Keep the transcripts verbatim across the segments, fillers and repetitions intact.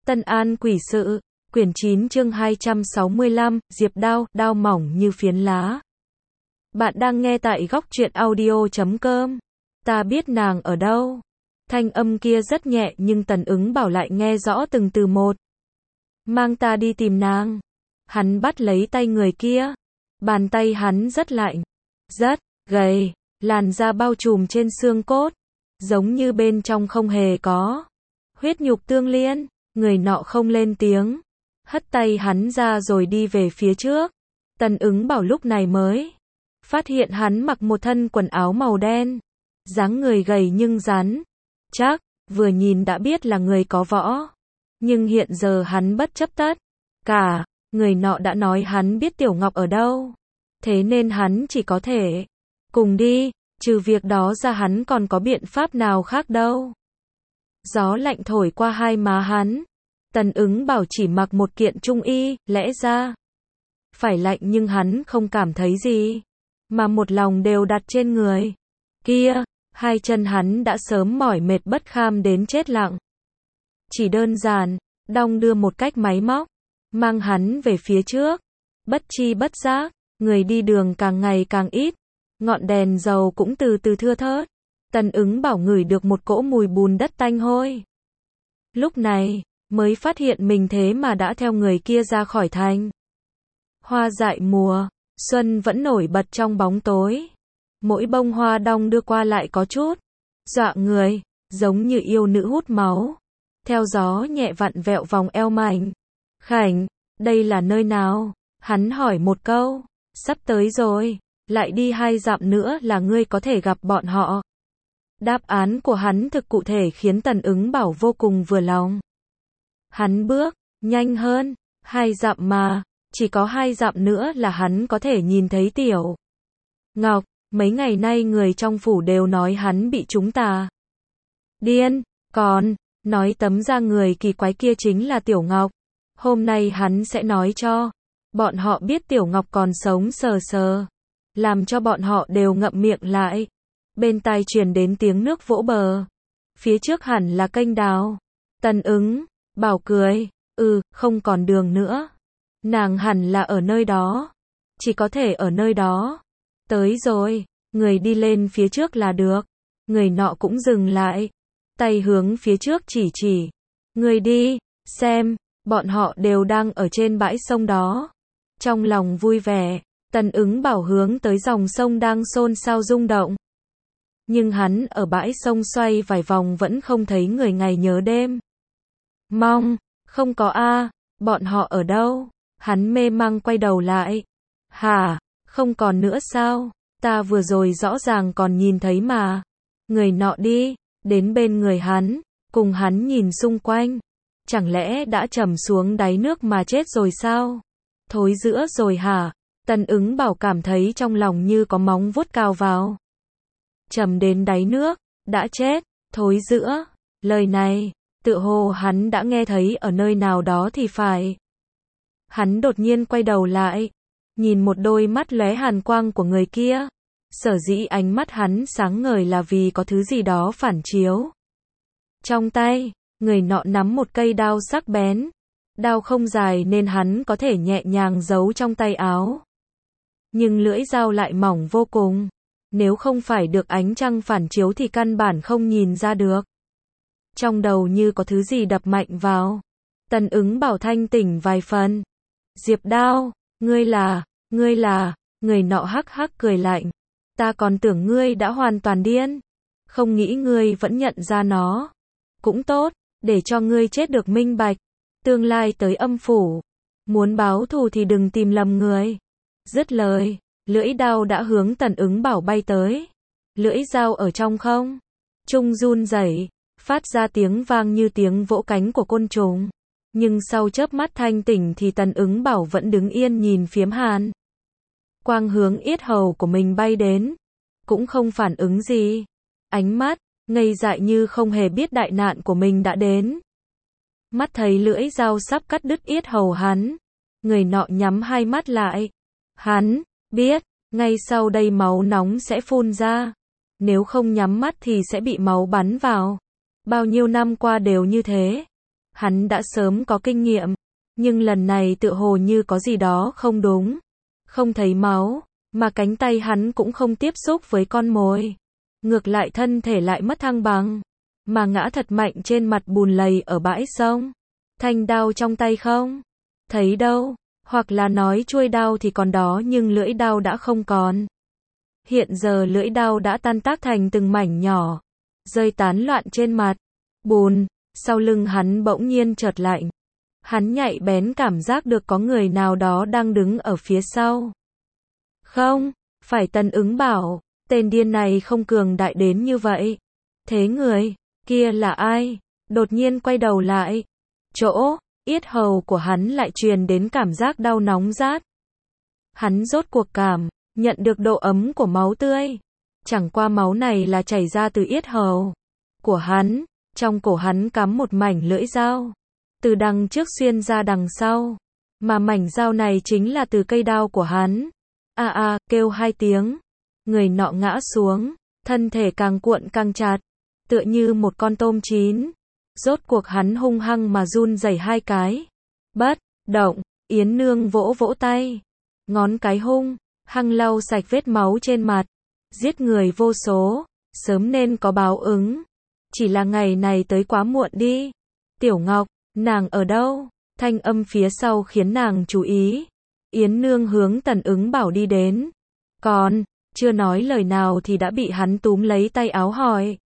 Tân An quỷ sự, quyển chín chương hai trăm sáu mươi lăm, Diệp Đao, đao mỏng như phiến lá. Bạn đang nghe tại góc truyện audio chấm com. Ta biết nàng ở đâu. Thanh âm kia rất nhẹ nhưng Tần Ứng Bảo lại nghe rõ từng từ một. Mang ta đi tìm nàng. Hắn bắt lấy tay người kia. Bàn tay hắn rất lạnh, rất gầy, làn da bao trùm trên xương cốt, giống như bên trong không hề có huyết nhục tương liên. Người nọ không lên tiếng, hất tay hắn ra rồi đi về phía trước. Tần Ứng Bảo lúc này mới phát hiện hắn mặc một thân quần áo màu đen, dáng người gầy nhưng rắn chắc, vừa nhìn đã biết là người có võ. Nhưng hiện giờ hắn bất chấp tất cả, người nọ đã nói hắn biết Tiểu Ngọc ở đâu, thế nên hắn chỉ có thể cùng đi, trừ việc đó ra hắn còn có biện pháp nào khác đâu. Gió lạnh thổi qua hai má hắn. Tần Ứng Bảo chỉ mặc một kiện trung y, lẽ ra phải lạnh nhưng hắn không cảm thấy gì, mà một lòng đều đặt trên người kia. Hai chân hắn đã sớm mỏi mệt bất kham đến chết lặng. Chỉ đơn giản, đong đưa một cách máy móc, mang hắn về phía trước. Bất chi bất giác, người đi đường càng ngày càng ít, ngọn đèn dầu cũng từ từ thưa thớt. Tần Ứng Bảo ngửi được một cỗ mùi bùn đất tanh hôi. Lúc này, mới phát hiện mình thế mà đã theo người kia ra khỏi thành. Hoa dại mùa xuân vẫn nổi bật trong bóng tối. Mỗi bông hoa đong đưa qua lại có chút dọa người, giống như yêu nữ hút máu. Theo gió nhẹ vặn vẹo vòng eo mảnh khảnh. Đây là nơi nào? Hắn hỏi một câu. Sắp tới rồi, lại đi hai dặm nữa là ngươi có thể gặp bọn họ. Đáp án của hắn thực cụ thể khiến Tần Ứng Bảo vô cùng vừa lòng. Hắn bước nhanh hơn, hai dặm mà, chỉ có hai dặm nữa là hắn có thể nhìn thấy Tiểu Ngọc. Mấy ngày nay người trong phủ đều nói hắn bị chúng ta điên, còn nói tấm da người kỳ quái kia chính là Tiểu Ngọc. Hôm nay hắn sẽ nói cho bọn họ biết Tiểu Ngọc còn sống sờ sờ, làm cho bọn họ đều ngậm miệng lại. Bên tai truyền đến tiếng nước vỗ bờ. Phía trước hẳn là kênh đào. Tần Ứng Bảo cười, ừ, không còn đường nữa. Nàng hẳn là ở nơi đó. Chỉ có thể ở nơi đó. Tới rồi, người đi lên phía trước là được. Người nọ cũng dừng lại, tay hướng phía trước chỉ chỉ. Người đi, xem, bọn họ đều đang ở trên bãi sông đó. Trong lòng vui vẻ, Tần Ứng Bảo hướng tới dòng sông đang xôn xao rung động. Nhưng hắn ở bãi sông xoay vài vòng vẫn không thấy người ngày nhớ đêm. Mong, không có a, bọn họ ở đâu? Hắn mê mang quay đầu lại. Hả, không còn nữa sao? Ta vừa rồi rõ ràng còn nhìn thấy mà. Người nọ đi đến bên người hắn, cùng hắn nhìn xung quanh. Chẳng lẽ đã trầm xuống đáy nước mà chết rồi sao? Thối rữa rồi hả? Tần Ứng Bảo cảm thấy trong lòng như có móng vuốt cào vào. Trầm đến đáy nước, đã chết, thối rữa. Lời này, tựa hồ hắn đã nghe thấy ở nơi nào đó thì phải. Hắn đột nhiên quay đầu lại, nhìn một đôi mắt lóe hàn quang của người kia. Sở dĩ ánh mắt hắn sáng ngời là vì có thứ gì đó phản chiếu. Trong tay, người nọ nắm một cây đao sắc bén. Đao không dài nên hắn có thể nhẹ nhàng giấu trong tay áo. Nhưng lưỡi dao lại mỏng vô cùng. Nếu không phải được ánh trăng phản chiếu thì căn bản không nhìn ra được. Trong đầu như có thứ gì đập mạnh vào. Tần Ứng Bảo thanh tỉnh vài phần. Diệp Đao, ngươi là, ngươi là, người nọ hắc hắc cười lạnh. Ta còn tưởng ngươi đã hoàn toàn điên. Không nghĩ ngươi vẫn nhận ra nó. Cũng tốt, để cho ngươi chết được minh bạch. Tương lai tới âm phủ. Muốn báo thù thì đừng tìm lầm người. Dứt lời, lưỡi đao đã hướng Tần Ứng Bảo bay tới. Lưỡi dao ở trong không trung run rẩy, phát ra tiếng vang như tiếng vỗ cánh của côn trùng. Nhưng sau chớp mắt thanh tỉnh thì Tần Ứng Bảo vẫn đứng yên nhìn phiếm hàn quang hướng yết hầu của mình bay đến. Cũng không phản ứng gì. Ánh mắt ngây dại như không hề biết đại nạn của mình đã đến. Mắt thấy lưỡi dao sắp cắt đứt yết hầu hắn. Người nọ nhắm hai mắt lại. Hắn biết, ngay sau đây máu nóng sẽ phun ra. Nếu không nhắm mắt thì sẽ bị máu bắn vào. Bao nhiêu năm qua đều như thế. Hắn đã sớm có kinh nghiệm, nhưng lần này tựa hồ như có gì đó không đúng. Không thấy máu, mà cánh tay hắn cũng không tiếp xúc với con mồi. Ngược lại thân thể lại mất thăng bằng, mà ngã thật mạnh trên mặt bùn lầy ở bãi sông. Thanh đao trong tay không thấy đâu, hoặc là nói chuôi đao thì còn đó nhưng lưỡi đao đã không còn. Hiện giờ lưỡi đao đã tan tác thành từng mảnh nhỏ, rơi tán loạn trên mặt bùn. Sau lưng hắn bỗng nhiên chợt lạnh. Hắn nhạy bén cảm giác được có người nào đó đang đứng ở phía sau. Không, phải Tần Ứng Bảo, tên điên này không cường đại đến như vậy. Thế người kia là ai? Đột nhiên quay đầu lại, chỗ yết hầu của hắn lại truyền đến cảm giác đau nóng rát. Hắn rốt cuộc cảm nhận được độ ấm của máu tươi. Chẳng qua máu này là chảy ra từ yết hầu của hắn. Trong cổ hắn cắm một mảnh lưỡi dao, từ đằng trước xuyên ra đằng sau, mà mảnh dao này chính là từ cây đao của hắn. A a, kêu hai tiếng, người nọ ngã xuống, thân thể càng cuộn càng chặt, tựa như một con tôm chín. Rốt cuộc hắn hung hăng mà run rẩy hai cái. Bất động, Yến Nương vỗ vỗ tay, ngón cái hung hăng lau sạch vết máu trên mặt. Giết người vô số, sớm nên có báo ứng. Chỉ là ngày này tới quá muộn đi. Tiểu Ngọc, nàng ở đâu? Thanh âm phía sau khiến nàng chú ý. Yến Nương hướng Tần Ứng Bảo đi đến. Còn, chưa nói lời nào thì đã bị hắn túm lấy tay áo hỏi.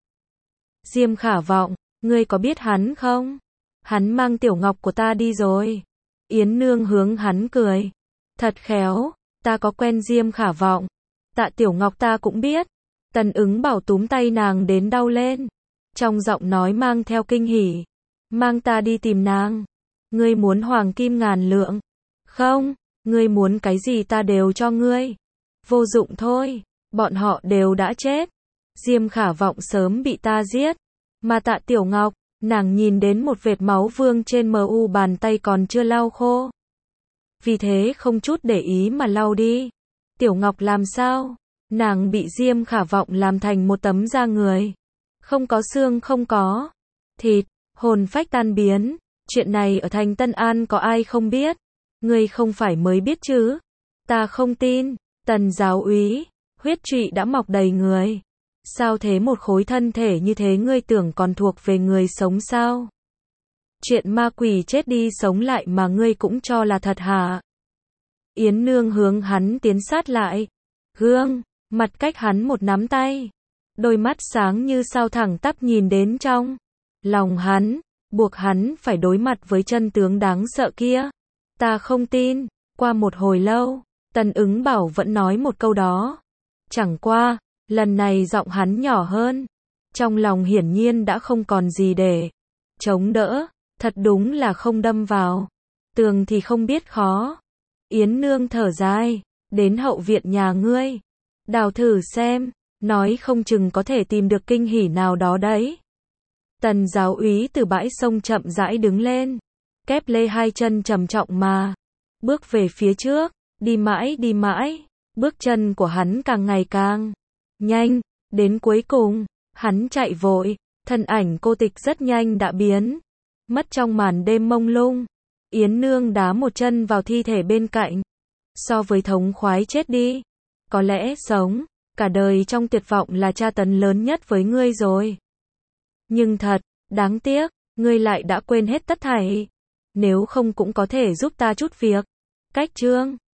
Diêm Khả Vọng, ngươi có biết hắn không? Hắn mang Tiểu Ngọc của ta đi rồi. Yến Nương hướng hắn cười. Thật khéo, ta có quen Diêm Khả Vọng. Tạ Tiểu Ngọc ta cũng biết. Tần Ứng Bảo túm tay nàng đến đau lên. Trong giọng nói mang theo kinh hỉ. Mang ta đi tìm nàng. Ngươi muốn hoàng kim ngàn lượng? Không, ngươi muốn cái gì ta đều cho ngươi. Vô dụng thôi, bọn họ đều đã chết. Diêm Khả Vọng sớm bị ta giết. Mà Tạ Tiểu Ngọc, nàng nhìn đến một vệt máu vương trên mu bàn tay còn chưa lau khô. Vì thế không chút để ý mà lau đi. Tiểu Ngọc làm sao? Nàng bị Diêm Khả Vọng làm thành một tấm da người. Không có xương không có thịt, hồn phách tan biến. Chuyện này ở thành Tân An có ai không biết? Ngươi không phải mới biết chứ? Ta không tin. Tần giáo úy, huyết trụy đã mọc đầy người. Sao thế, một khối thân thể như thế ngươi tưởng còn thuộc về người sống sao? Chuyện ma quỷ chết đi sống lại mà ngươi cũng cho là thật hả? Yến Nương hướng hắn tiến sát lại. Gương, mặt cách hắn một nắm tay. Đôi mắt sáng như sao thẳng tắp nhìn đến trong lòng hắn, buộc hắn phải đối mặt với chân tướng đáng sợ kia. Ta không tin. Qua một hồi lâu, Tần Ứng Bảo vẫn nói một câu đó. Chẳng qua, lần này giọng hắn nhỏ hơn. Trong lòng hiển nhiên đã không còn gì để chống đỡ. Thật đúng là không đâm vào tường thì không biết khó. Yến Nương thở dài. Đến hậu viện nhà ngươi, đào thử xem. Nói không chừng có thể tìm được kinh hỉ nào đó đấy. Tần giáo úy từ bãi sông chậm rãi đứng lên. Kép lê hai chân trầm trọng mà bước về phía trước. Đi mãi đi mãi. Bước chân của hắn càng ngày càng nhanh. Đến cuối cùng, hắn chạy vội. Thân ảnh cô tịch rất nhanh đã biến mất trong màn đêm mông lung. Yến Nương đá một chân vào thi thể bên cạnh. So với thống khoái chết đi, có lẽ sống cả đời trong tuyệt vọng là tra tấn lớn nhất với ngươi rồi. Nhưng thật đáng tiếc, ngươi lại đã quên hết tất thảy. Nếu không cũng có thể giúp ta chút việc. Cách chương